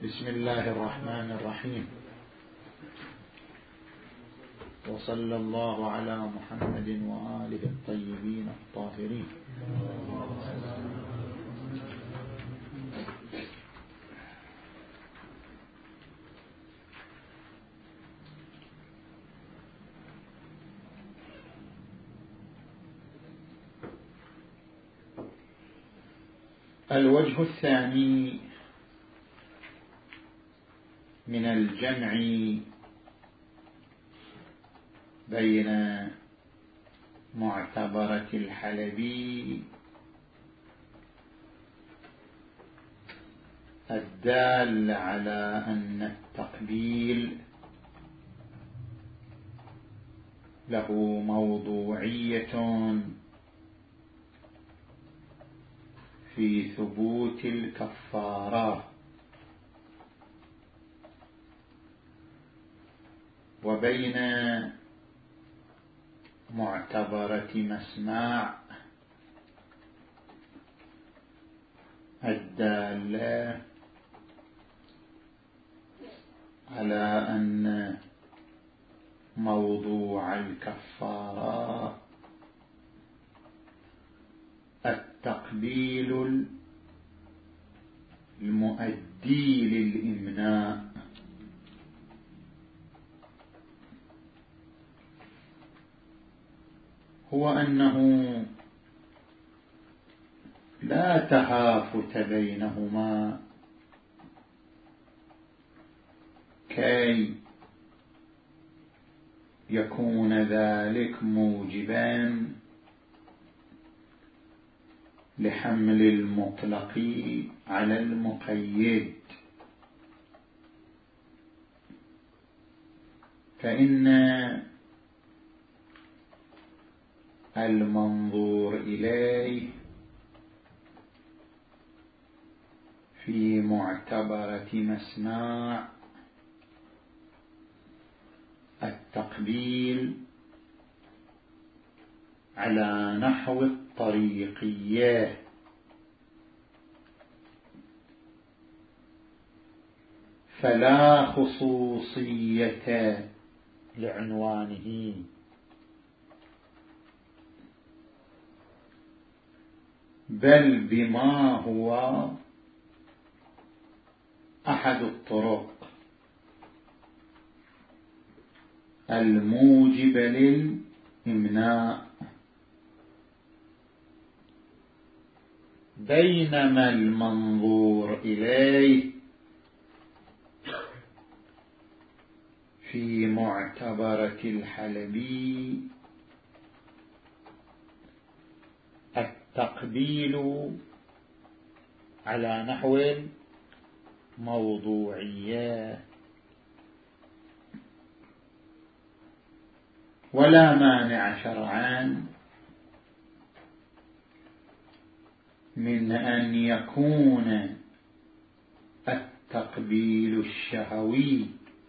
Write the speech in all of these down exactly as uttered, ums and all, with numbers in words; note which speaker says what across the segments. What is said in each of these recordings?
Speaker 1: بسم الله الرحمن الرحيم، وصلى الله على محمد وآله الطيبين الطاهرين. الوجه الثاني من الجمع بين معتبرة الحلبي الدال على أن التقبيل له موضوعية في ثبوت الكفارة، وبين معتبرة مسماع الدالة على أن موضوع الكفارة التقبيل المؤدي للإمناء. هو أنه لا تهافت بينهما كي يكون ذلك موجبا لحمل المطلق على المقيد، فإن المنظور إليه في معتبرة مسماع التقبيل على نحو الطريقية، فلا خصوصية لعنوانه، بل بما هو أحد الطرق الموجب للإمناء، بينما المنظور إليه في معتبرة الحلبي التقبيل على نحو موضوعية، ولا مانع شرعا من أن يكون التقبيل الشهوي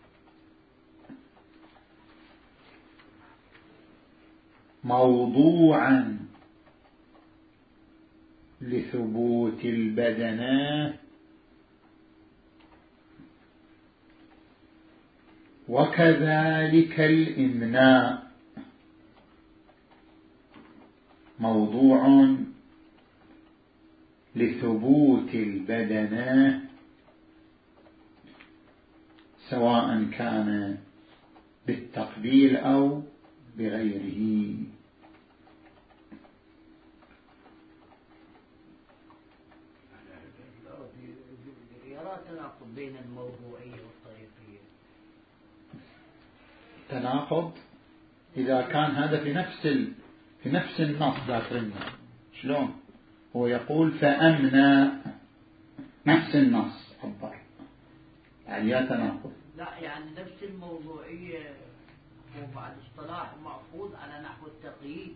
Speaker 1: موضوعا لثبوت البدنة، وكذلك الإمناء موضوع لثبوت البدنة، سواء كان بالتقبيل أو بغيره.
Speaker 2: يرى تناقض بين الموضوعية والطريقية.
Speaker 1: تناقض إذا كان هذا في نفس ال... في نفس النص ذاكرنا. شلون هو يقول فأمنى نفس النص عبر يعني لا تناقض.
Speaker 2: لا يعني نفس الموضوعية هو بعد اصطلاح مأخوذ على نحو التقييد،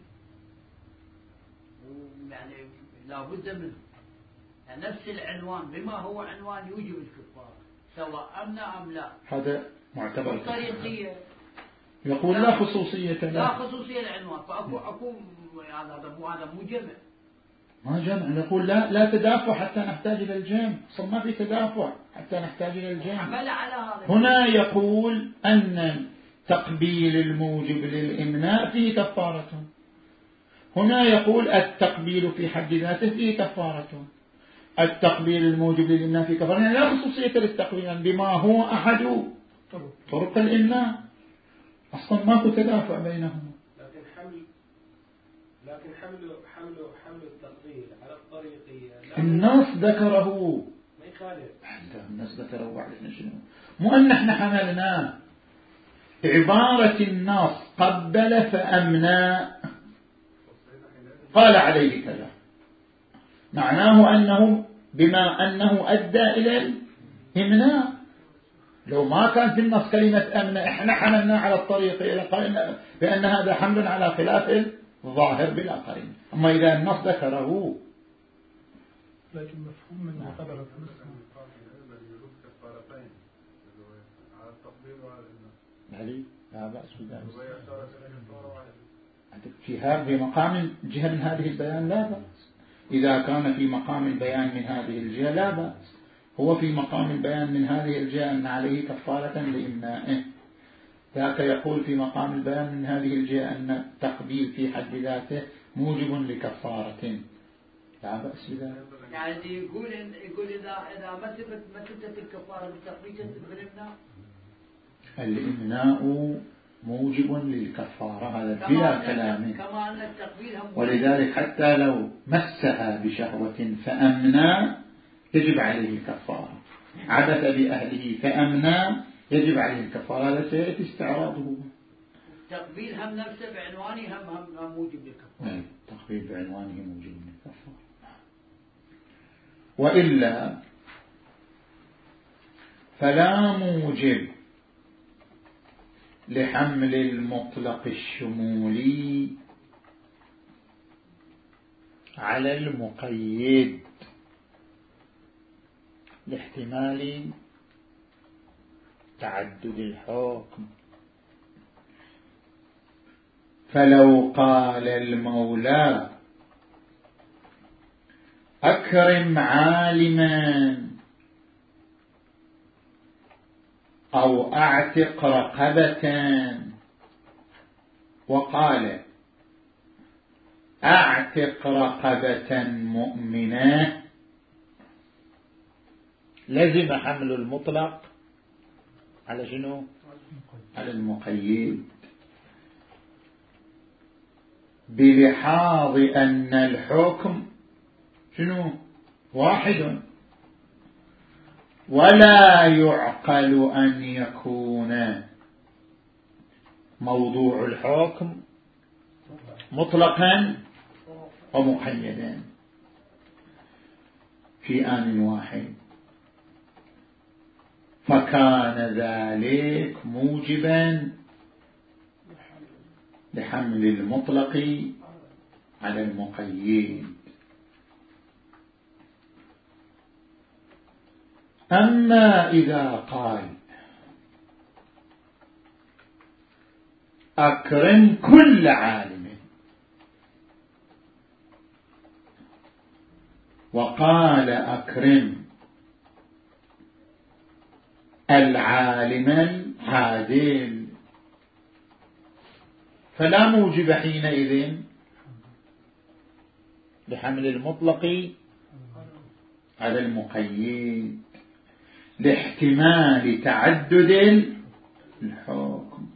Speaker 2: ويعني لابد منه يعني نفس العنوان بما هو عنوان يوجب الكفارة سواء أمنى أم لا.
Speaker 1: هذا معتبر.
Speaker 2: الطريقية
Speaker 1: يقول لا, لا خصوصية
Speaker 2: لا, لا خصوصية العنوان، فأكو أكو هذا مو هذا مو جمع.
Speaker 1: ما جمع، نقول لا لا تدافع حتى نحتاج إلى الجمع، أصلا ما في تدافع حتى نحتاج إلى الجمع. هنا يقول أن تقبيل الموجب للإمناء فيه كفارة، هنا يقول التقبيل في حد ذاته فيه كفارة. التقبيل الموجب للإمناء فيه كفارة، يعني لا خصوصية للتقبيل بما هو أحد طرق الإمناء، أصلا ماكو تدافع بينهما.
Speaker 3: لكن حمل لكن حمل حمل حمل التقبيل على الطريق
Speaker 1: الناس ذكره،
Speaker 3: ما يخالف
Speaker 1: الناس ذكره بعدين شنو؟ مو أن احنا حملناه عبارة الناس قبل فأمنى قال عليه كذا، معناه أنه بما أنه أدى إلى الإمناء. لو ما كان في النص كلمة أمنى احنا حملنا على الطريق إلى قائل بأن هذا حمل على خلاف الظاهر بلا قرين. أما إذا النص ذكره
Speaker 4: لكن مفهوم من معتبرة
Speaker 1: علي لا بأس بذلك في هذا مقام جهة من هذه البيان لا بأس، إذا كان في مقام البيان من هذه الجهة لا بأس. هو في مقام البيان من هذه الجهة أن عليه كفارة لإمنائه، ذاك يقول في مقام البيان من هذه الجهة أن التقبيل في حد ذاته موجب لكفارة، لا بأس بذلك.
Speaker 2: يعني يقول إن يقول إذا إذا ما ثبت ما ثبتت الكفارة بالتقبيل تثبت بالإمناء.
Speaker 1: الإمناء موجب للكفارة هذا بلا كلام،
Speaker 2: كما أن التقبيل هم،
Speaker 1: ولذلك حتى لو مسها بشهوة فأمنى يجب عليه الكفارة، عبث بأهله فأمنى يجب عليه الكفارة، هذا سيأتي استعراضه.
Speaker 2: التقبيل هم نفسه بعنوانه هم هم, هم موجب للكفارة.
Speaker 1: التقبيل بعنوانه موجب للكفارة، وإلا فلا موجب لحمل المطلق الشمولي على المقيد لاحتمال تعدد الحكم. فلو قال المولى أكرم عالما أو أعتق رقبة، وقال أعتق رقبة مؤمنة، لزم حمل المطلق على شنو؟ على المقيد، بلحاظ أن الحكم شنو؟ واحد، ولا يعقل أن يكون موضوع الحكم مطلقا ومقيدا في آن واحد، فكان ذلك موجبا لحمل المطلق على المقيد. أما إذا قال أكرم كل عالم، وقال أكرم العالم العادل، فلا موجب حينئذ لحمل المطلق على المقيد لاحتمال تعدد الحكم.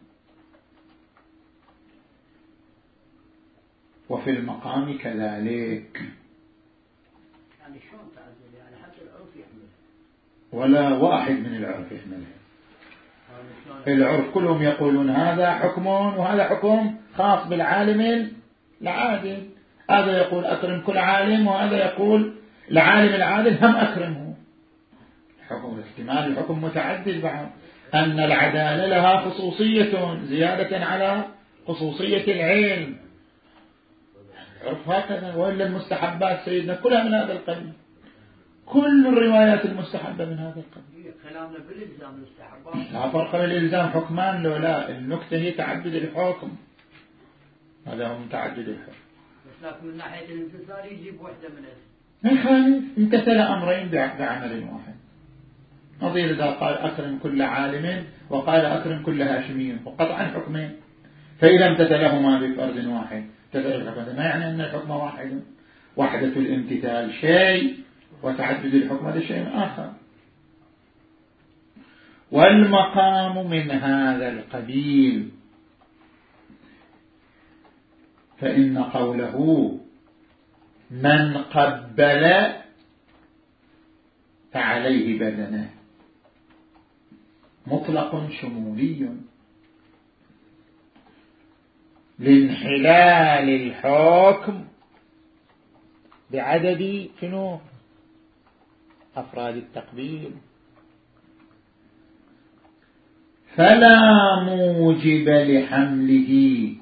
Speaker 1: وفي المقام كذلك،
Speaker 2: يعني شلون تعدد؟ يعني حتى العرف يحمل
Speaker 1: ولا واحد من العرف يحملها. العرف كلهم يقولون هذا حكم وهذا حكم خاص بالعالم العادل، هذا يقول أكرم كل عالم وهذا يقول العالم العادل هم أكرمه. حكم الاحتمال الحكم متعدد بعد، أن العدالة لها خصوصية زيادة على خصوصية العلم، عرف هكذا. وإلا المستحبات سيدنا كلها من هذا القبيل، كل الروايات المستحبة من هذا القبيل.
Speaker 2: كلامنا بالإلزام المستحبات
Speaker 1: لا فرق بين الإلزام حكمان، لو لا النكتة هي تعدد الحكم، هذا هو تعدد الحكم.
Speaker 2: بس لكن من ناحية الامتثال يجيب واحدة من الاسم
Speaker 1: ما يخالف، امتثل أمرين بعمل واحد. نظير إذا قال أكرم كل عالم وقال أكرم كل هاشمي وقطعا حكمين، فإذا امتثلهما بفرد واحد امتثل الحكم، ما يعني أن الحكم واحد. وحدة الامتثال شيء وتعدد الحكم هذا شيء آخر. والمقام من هذا القبيل، فإن قوله من قبل فعليه بدنه مطلق شمولي لانحلال الحكم بعدد شنو أفراد التقبيل، فلا موجب لحمله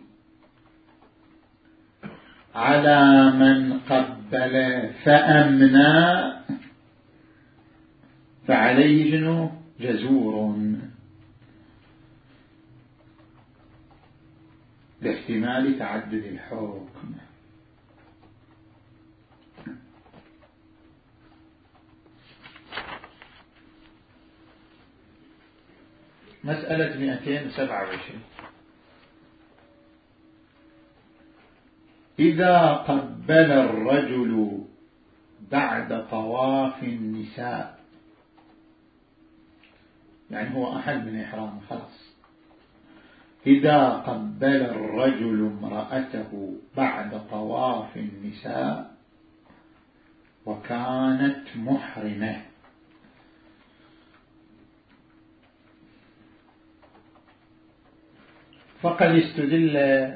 Speaker 1: على من قبل فأمنى فعليه شنو جزور لاحتمال تعدد الحكم. مسألة مئتين وسبعة وعشرين. إذا قبل الرجل بعد طواف النساء، يعني هو أحل من إحرام خلاص، إذا قبل الرجل امرأته بعد طواف النساء وكانت محرمة، فقد استدل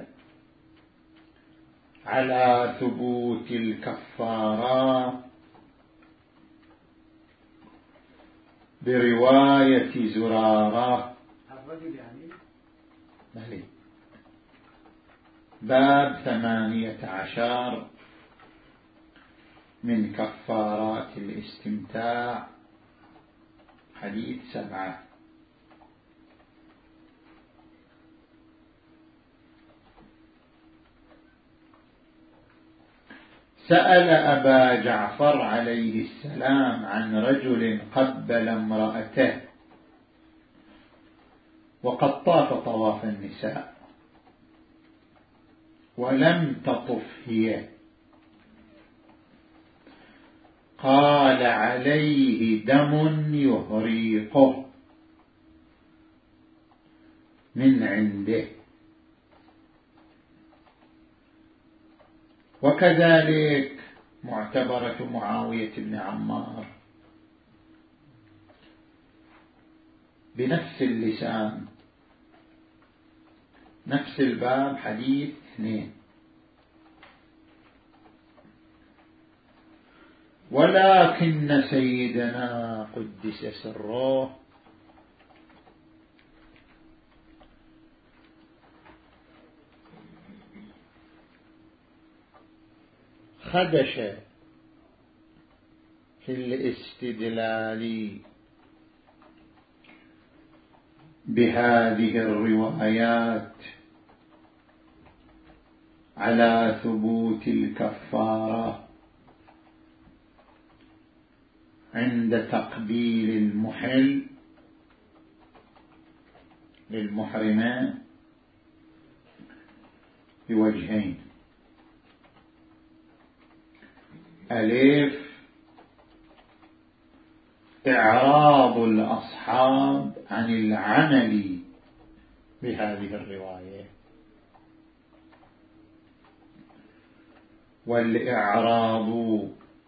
Speaker 1: على ثبوت الكفارة برواية زرارة
Speaker 2: الرجل يعني
Speaker 1: بلي باب ثمانية عشر من كفارات الاستمتاع حديث سبعة. سأل أبا جعفر عليه السلام عن رجل قبل امرأته وقد طاف طواف النساء ولم تطف هي، قال عليه دم يهريقه من عنده، وكذلك معتبرة معاوية بن عمار بنفس اللسان نفس الباب حديث اثنين. ولكن سيدنا قدس سره خدش في الاستدلال بهذه الروايات على ثبوت الكفارة عند تقبيل المحل للمحرمات بوجهين: ألف إعراض الأصحاب عن العمل بهذه الرواية، والإعراض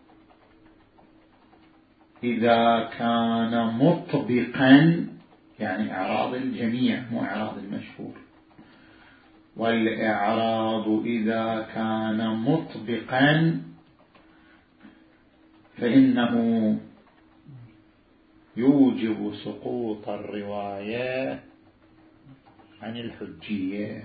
Speaker 1: إذا كان مطبقا، يعني إعراض الجميع مو إعراض المشهور، والإعراض إذا كان مطبقا فإنه يوجب سقوط الرواية عن الحجية.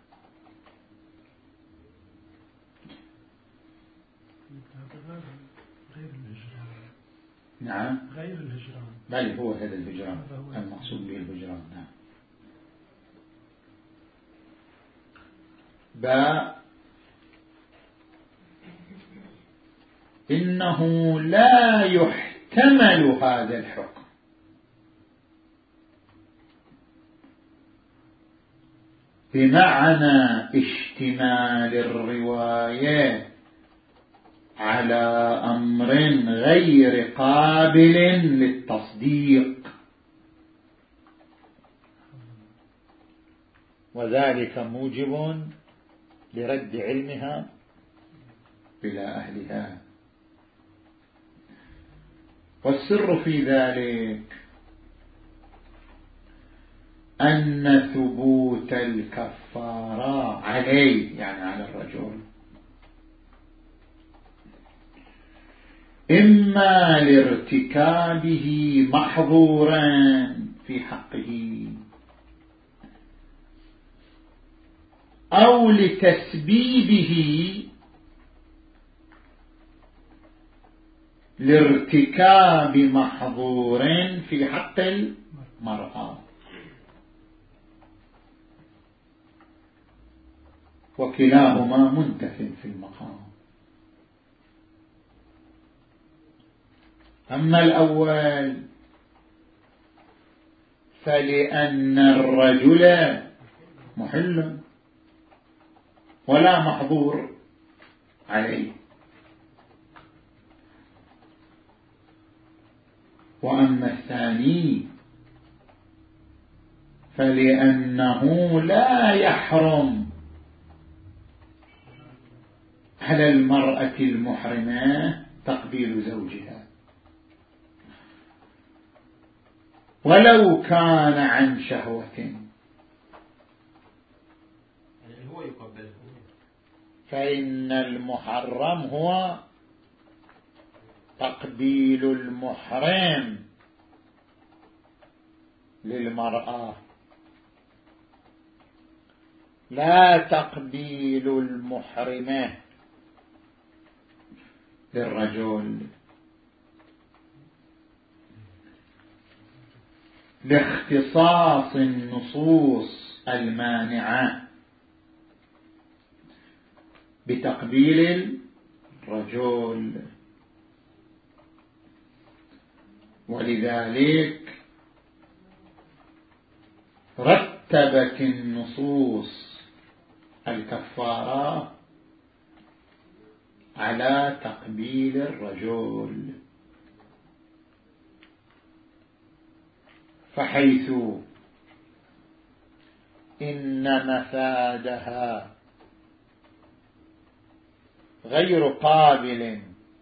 Speaker 4: غير الهجران.
Speaker 1: نعم
Speaker 4: غير الهجران،
Speaker 1: بل هو هذا الهجران المقصود به الهجران. نعم. باء إنه لا يحتمل هذا الحكم، بمعنى اشتمال الرواية على أمر غير قابل للتصديق، وذلك موجب لرد علمها إلى أهلها. والسر في ذلك أن ثبوت الكفارة عليه، يعني على الرجل، إما لارتكابه محظورا في حقه أو لتسبيبه لارتكاب محظور في حق المرأة، وكلاهما منتف في المقام. أما الأول فلأن الرجل محل ولا محظور عليه، وأما الثاني فلأنه لا يحرم على المرأة المحرمة تقبيل زوجها ولو كان عن شهوة،
Speaker 5: هو يقبله،
Speaker 1: فإن المحرم هو تقبيل المحرم للمرأة، لا تقبيل المحرمة للرجل، لاختصاص النصوص المانعة بتقبيل الرجل. ولذلك رتبت النصوص الكفارة على تقبيل الرجل، فحيث إن مفادها غير قابل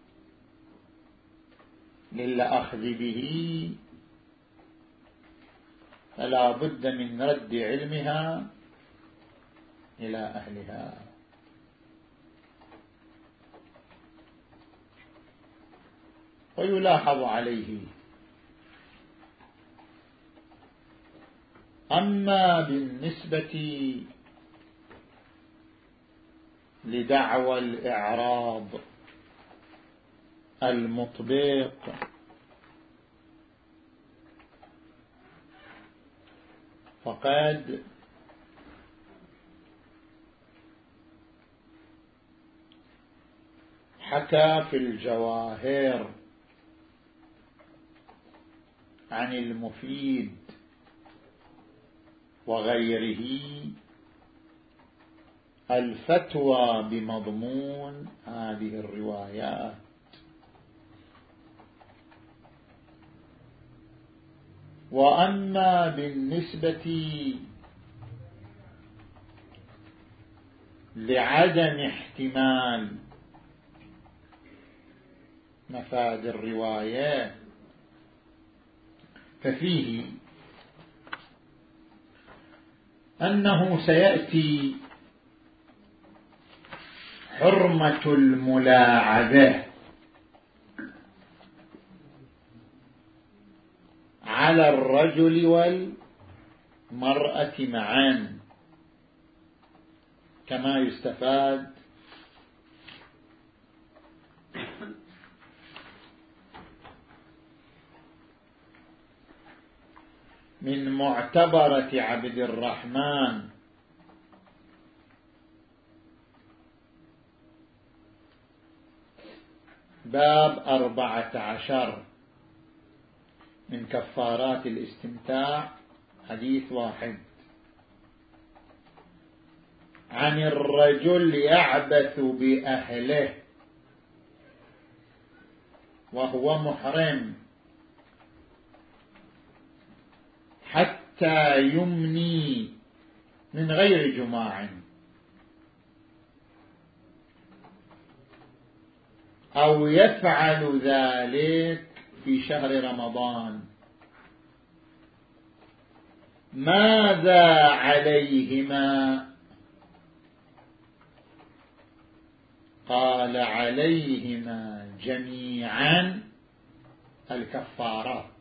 Speaker 1: للأخذ به فلا بد من رد علمها إلى أهلها. ويلاحظ عليه أما بالنسبة لدعوى الإعراض المطبق فقد حكى في الجواهر عن المفيد وغيره الفتوى بمضمون هذه الروايات، وأما بالنسبة لعدم احتمال مفاد الرواية ففيه أنه سيأتي حرمة الملاعبة على الرجل والمرأة معا، كما يستفاد من معتبرة عبد الرحمن باب أربعة عشر من كفارات الاستمتاع، حديث واحد. عن الرجل يعبث بأهله وهو محرم حتى يمني من غير جماع أو يفعل ذلك في شهر رمضان، ماذا عليهما؟ قال عليهما جميعا الكفارات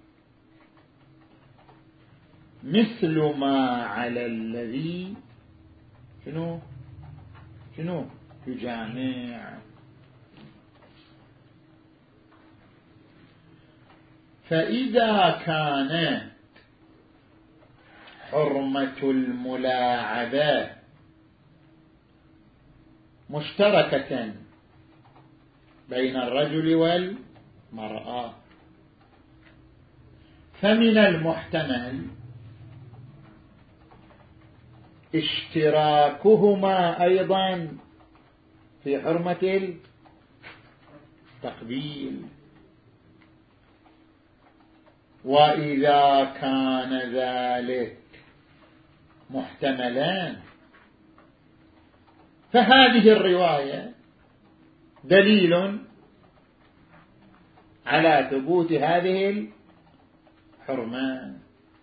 Speaker 1: مثل ما على الذي شنو شنو يجامع. فإذا كانت حرمة الملاعبة مشتركة بين الرجل والمرأة، فمن المحتمل اشتراكهما أيضا في حرمة التقبيل. وإذا كان ذلك محتملان فهذه الرواية دليل على ثبوت هذه الحرمان.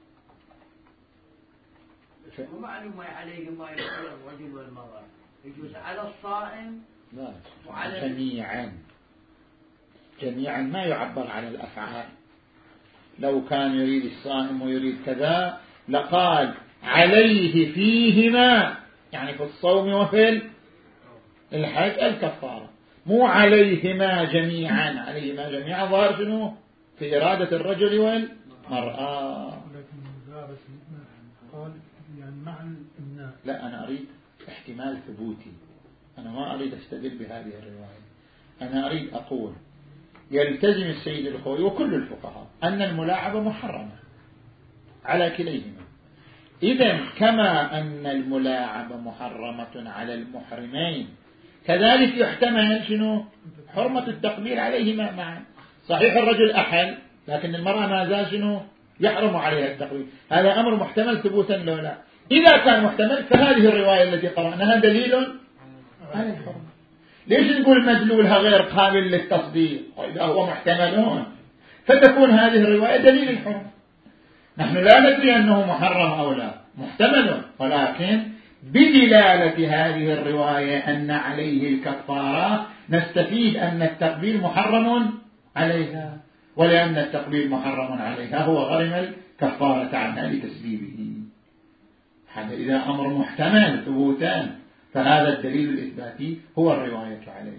Speaker 2: ومعلوم عليه ما يقول الرجل والمرأة، يجوز على الصائم
Speaker 1: لا
Speaker 2: وعلى
Speaker 1: جميعا. جميعا ما يعبر على الأفعال. لو كان يريد الصائم ويريد كذا لقال عليه فيهما، يعني في الصوم وفي الحج الكفارة، مو عليهما جميعا. عليهما جميعا ظاهر شنو في إرادة الرجل والمرأة.
Speaker 4: لكن ذا سيدنا قال يعني مع الإمناء.
Speaker 1: لا، أنا أريد احتمال ثبوتي، أنا ما أريد أستدل بهذه الرواية. أنا أريد أقول يلتزم السيد الخوي وكل الفقهاء أن الملاعبة محرمة على كليهما. إذن كما أن الملاعبة محرمة على المحرمين كذلك يحتمل شنو حرمة التقبيل عليهما معا. صحيح الرجل أحل، لكن المرأة ما زال شنو يحرم عليها التقبيل. هذا أمر محتمل ثبوتا لو لا. إذا كان محتمل فهذه الرواية التي قرأناها دليل على الحرمة. ليش نقول مدلولها غير قابل للتصديق وإذا هو محتملون، فتكون هذه الرواية دليل الحرمة. نحن لا ندري أنه محرم أو لا، محتمل، ولكن بدلالة هذه الرواية أن عليه الكفارة نستفيد أن التقبيل محرم عليها، ولأن التقبيل محرم عليها هو غرم الكفارة عنها لتسبيبه. هذا إذا أمر محتمل ثبوتان، فهذا الدليل الإثباتي هو الرواية عليه.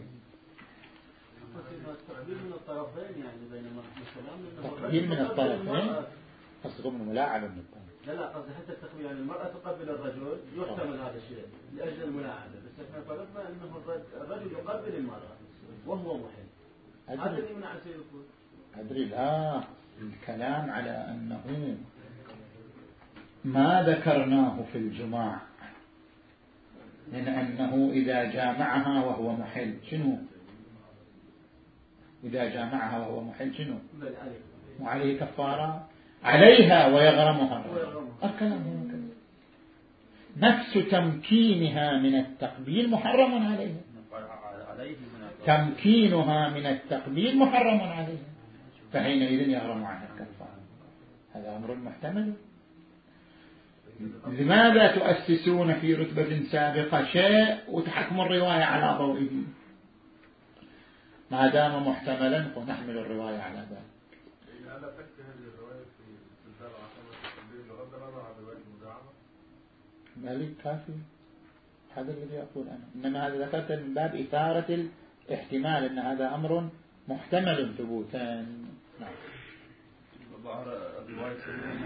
Speaker 5: التقبيل من الطرفين، يعني بينما السلام
Speaker 1: التقبيل من الطرفين قصدكم من ملاعبة من الطرف.
Speaker 5: لا لا قصدي حتى التقبيل، يعني المرأة تقبل الرجل يحتمل هذا الشيء لأجل الملاعبة، بس احنا فرضنا أنه الرجل يقبل المرأة وهو محل. هذا اللي يمنع السيد الخوي.
Speaker 1: أدري لا، الكلام على أنه ما ذكرناه في الجماع من أنه إذا جامعها وهو محل شنو؟ إذا جامعها وهو محل شنو؟ وعليه كفارة عليها ويغرمها. الكلام هو كذا. نفس تمكينها من التقبيل محرم عليها، تمكينها من التقبيل محرم عليها، فحينئذ يغرم عنها الكفارة. هذا أمر محتمل. لماذا تؤسسون في رتبة سابقة شيء وتحكموا الرواية على ضوئه؟ ما دام محتملا ونحمل الرواية على ذلك.
Speaker 3: ألا تكفي هذه الرواية في سلسلة عشرة التقبيل بغض النظر عن رواية المداعمة؟
Speaker 1: مالي كافي، هذا الذي أقول أنا. إنما هذا ذكرت من باب إثارة الاحتمال أن هذا أمر محتمل ثبوتا. نعم.
Speaker 5: ظهر الرواية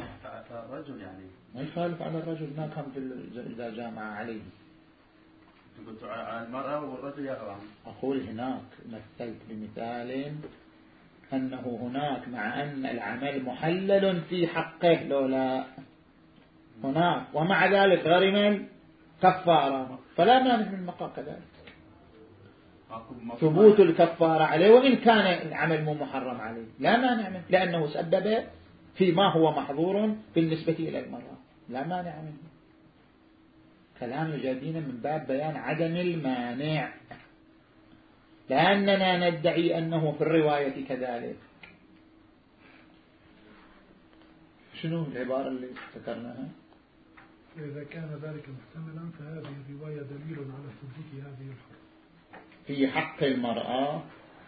Speaker 5: على الرجل، يعني
Speaker 1: ما يخالف على الرجل، ما كان إذا جامع عليه.
Speaker 5: قلت على المرأة والرجل يقرأ.
Speaker 1: أقول هناك مثلت بمثال أنه هناك مع أن العمل محلل في حقه لولا هناك ومع ذلك غرم الكفارة، فلا مانع من مقام كذلك ثبوت الكفارة عليه وإن كان العمل مو محرم عليه، لا مانع منه لأنه سبب فيما هو محظور بالنسبة إلى المرأة، لا مانع منه. كلام الجادين من باب بيان عدم المانع، لأننا ندعي أنه في الرواية كذلك. شنو العبارة اللي ذكرناها؟
Speaker 4: فإذا كان ذلك محتملا فهذه الرواية دليل على ثبوت هذه الحرمة
Speaker 1: في حق المرأة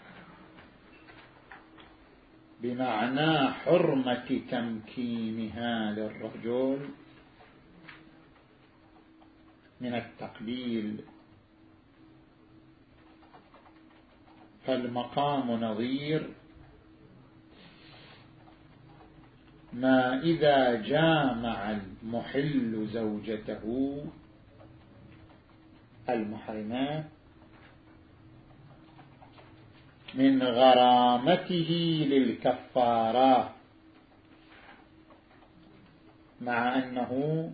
Speaker 1: بمعنى حرمة تمكينها للرجل من التقبيل، فالمقام نظير ما إذا جامع المحل زوجته المحرمات من غرامته للكفارة مع أنه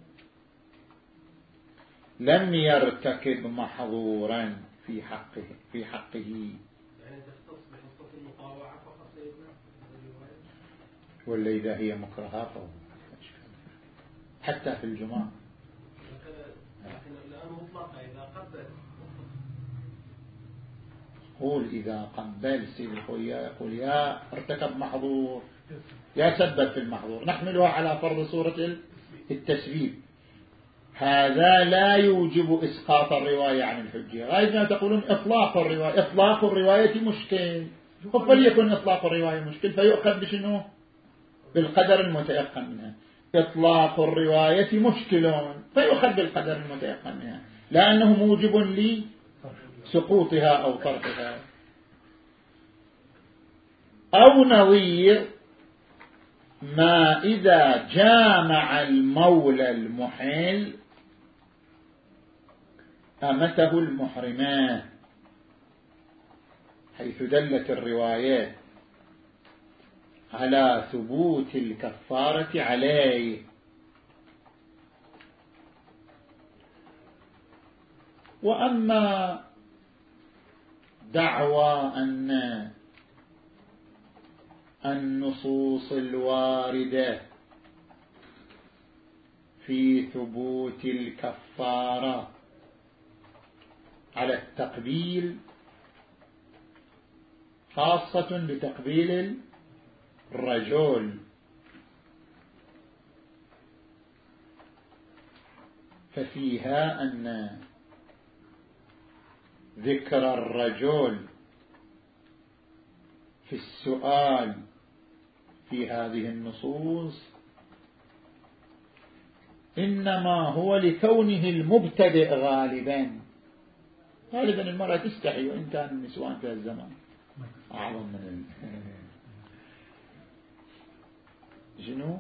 Speaker 1: لم يرتكب محظورا في حقه في حقه
Speaker 3: يعني تختص بحصة المطاوعة فقط سيدنا
Speaker 1: ولا إذا هي مكرهة فهو حتى في الجماع.
Speaker 3: لكن الآن مطلقة إذا قبل
Speaker 1: قول إذا قبل سيد الخويا يقول يا ارتكب محظور يا سبب في المحظور، نحملها على فرض صورة التسبيب، هذا لا يوجب إسقاط الرواية عن الحجية. غاية ما تقولون إطلاق الرواية، إطلاق الرواية مشكل، فليكن إطلاق الرواية مشكل فيؤخذ بشنو؟ بالقدر المتيقن منها. إطلاق الرواية مشكل فيؤخذ بالقدر المتيقن منها، لأنه موجب لسقوطها أو طرحها. أو نظير ما إذا جامع المولى المحل أمته المحرمات، حيث دلت الروايات على ثبوت الكفارة عليه. وأما دعوى أن النصوص الواردة في ثبوت الكفارة على التقبيل خاصة بتقبيل الرجل، ففيها أن ذكر الرجل في السؤال في هذه النصوص إنما هو لكونه المبتدئ غالبا. غالبا المرأة تستحي وإن كان النسوان في الزمان أعظم من جنو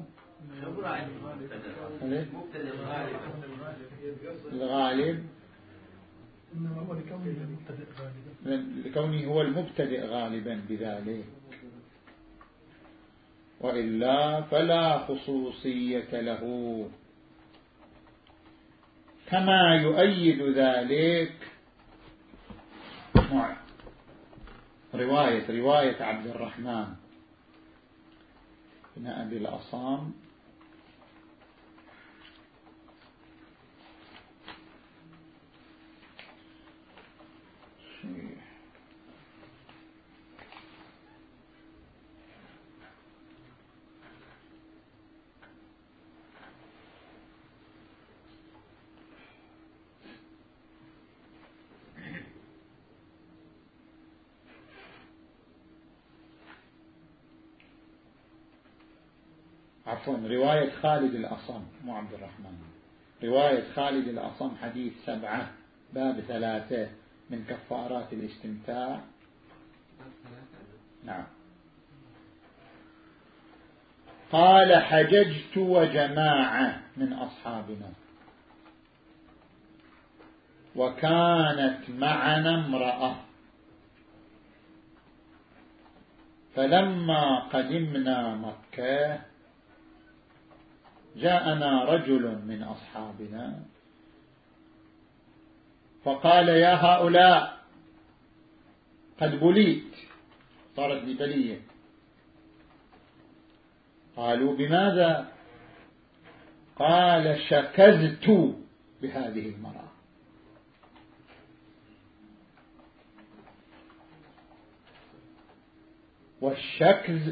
Speaker 1: الغالب،
Speaker 4: إنما هو لكونه المبتدئ غالبا،
Speaker 1: لكونه هو المبتدئ غالبا بذلك، وإلا فلا خصوصية له. كما يؤيد ذلك رواية رواية عبد الرحمن بن أبي الأصام عفوا رواية خالد الأصم مو عبد الرحمن، رواية خالد الأصم حديث سبعة باب ثلاثة من كفارات الاستمتاع. نعم. قال حججت وجماعة من أصحابنا وكانت معنا امرأة، فلما قدمنا مكة جاءنا رجل من أصحابنا فقال: يا هؤلاء قد بليت، صارت لي بلية. قالوا: بماذا؟ قال: شكزت بهذه المرأة. والشكز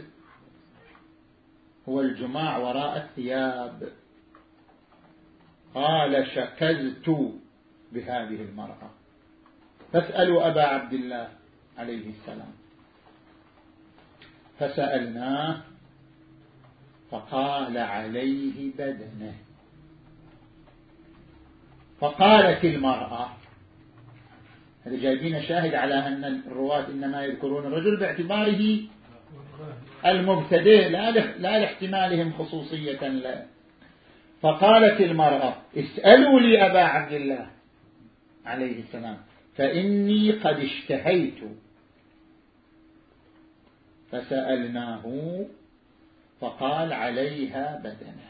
Speaker 1: هو الجماع وراء الثياب. قال: شكزت بهذه المرأة. فاسألوا أبا عبد الله عليه السلام. فسألناه فقال: عليه بدنه. فقالت المرأة، هذا جايبين شاهد على أن الرواة إنما يذكرون الرجل باعتباره المبتدئ لا لاحتمالهم خصوصية له. فقالت المرأة: اسألوا لي أبا عبد الله عليه السلام فإني قد اشتهيت. فسألناه فقال: عليها بدنه.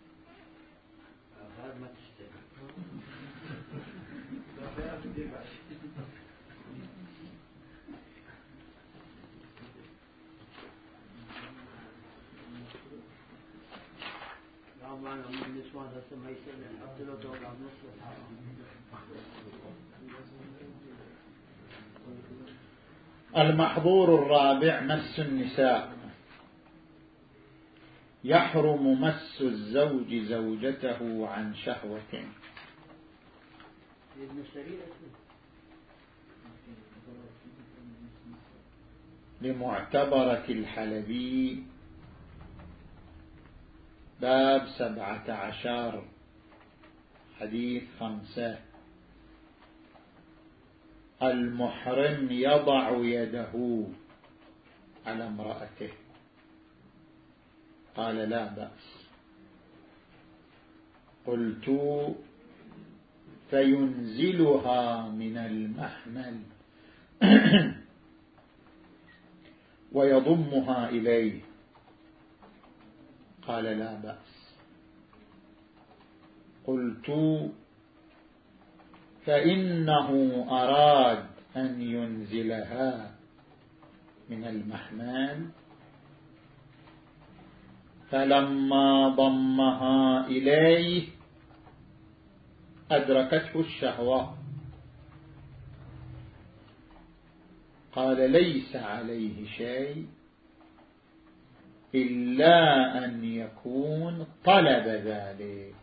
Speaker 1: المحظور الرابع مس النساء. يحرم مس الزوج زوجته عن شهوة. لمعتبرة الحلبي باب سبعة عشر حديث خمسة: المحرم يضع يده على امرأته. قال: لا بأس. قلت: فينزلها من المحمل ويضمها إليه. قال: لا بأس. قلت: فإنه أراد أن ينزلها من المحمل، فلما ضمها إليه أدركته الشهوة. قال: ليس عليه شيء إلا أن يكون طلب ذلك.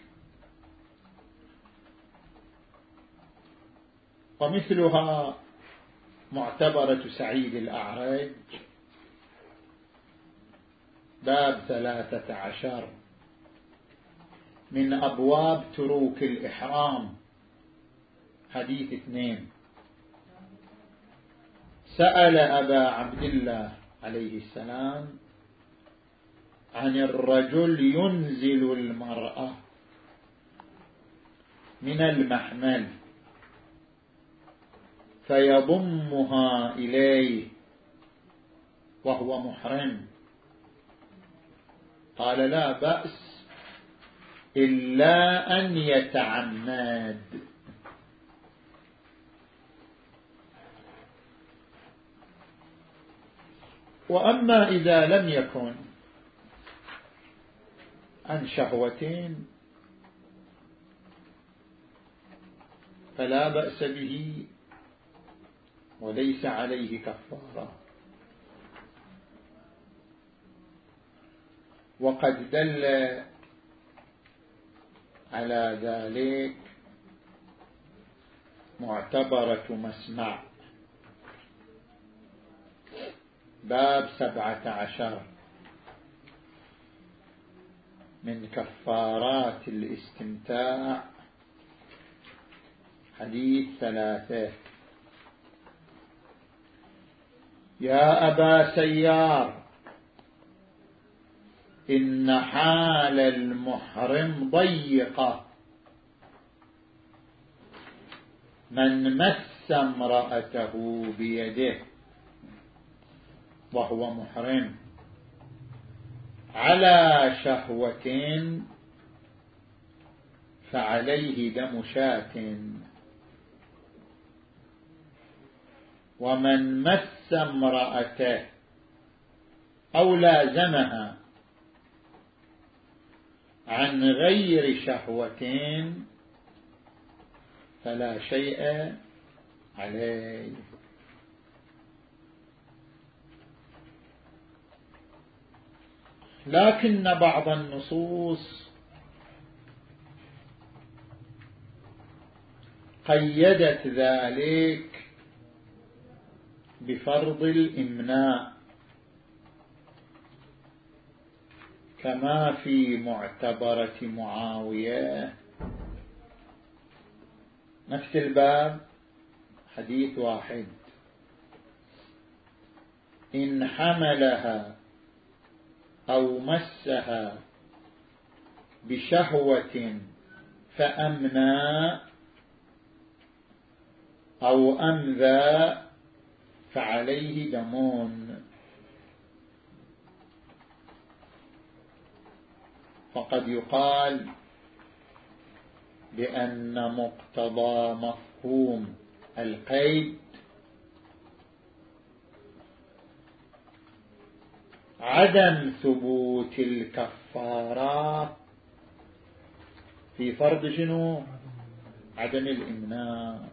Speaker 1: ومثلها معتبرة سعيد الأعرج باب ثلاثة عشر من أبواب تروك الإحرام حديث اثنين: سأل أبا عبد الله عليه السلام عن الرجل ينزل المرأة من المحمل فيضمها إليه وهو محرم. قال: لا بأس إلا أن يتعمد. وأما إذا لم يكن عن شهوتين فلا بأس به وليس عليه كفارة. وقد دل على ذلك معتبرة مسمع باب سبعة عشر من كفارات الاستمتاع حديث ثلاثة: يا أبا سيار إن حال المحرم ضيقة من مس امرأته بيده وهو محرم على شهوة فعليه دم شاة، ومن مس امرأته أو لازمها عن غير شهوة فلا شيء عليه. لكن بعض النصوص قيدت ذلك بفرض الإمناء، كما في معتبرة معاوية نفس الباب حديث واحد: إن حملها أو مسها بشهوة فأمنى أو أمذى فعليه دمون. فقد يقال بأن مقتضى مفهوم القيد عدم ثبوت الكفارات في فرض شنو؟ عدم الإمناء.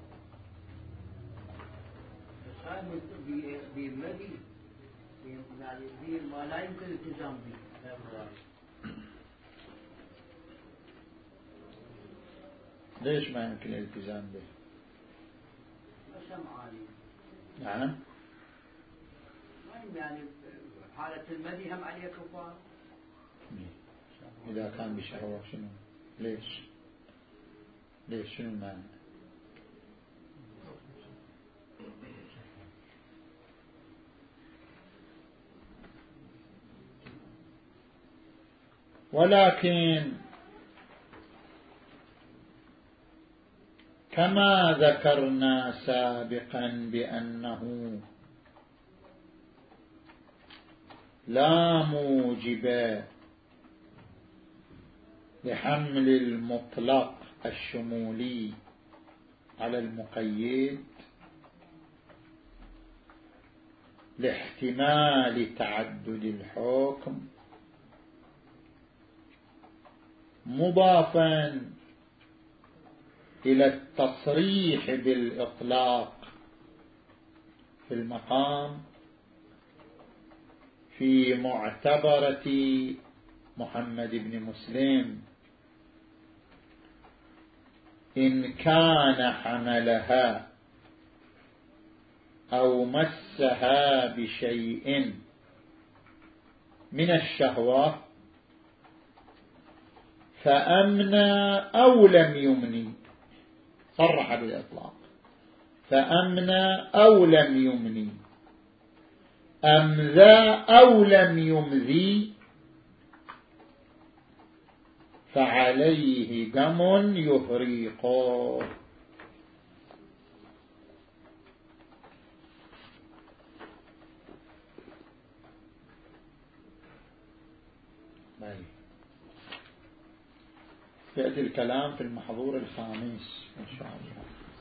Speaker 2: بالمدي يعني ما لا يمكن الالتزام به.
Speaker 1: ليش ما يمكن الالتزام به؟ نعم
Speaker 2: يعني حالة المدي هم عليه كفار.
Speaker 1: إذا كان بشهوة شنو؟ ليش؟ ليش شنو المانع؟ ولكن كما ذكرنا سابقا بأنه لا موجب لحمل المطلق الشمولي على المقيد لاحتمال تعدد الحكم، مضافا إلى التصريح بالإطلاق في المقام في معتبرة محمد بن مسلم: إن كان حملها أو مسها بشيء من الشهوة فأمنى أو لم يمني، صرح بالإطلاق، فأمنى أو لم يمني، أمذى أو لم يمذي فعليه دم يفريقه. يأتي الكلام في المحظور الخامس إن شاء الله.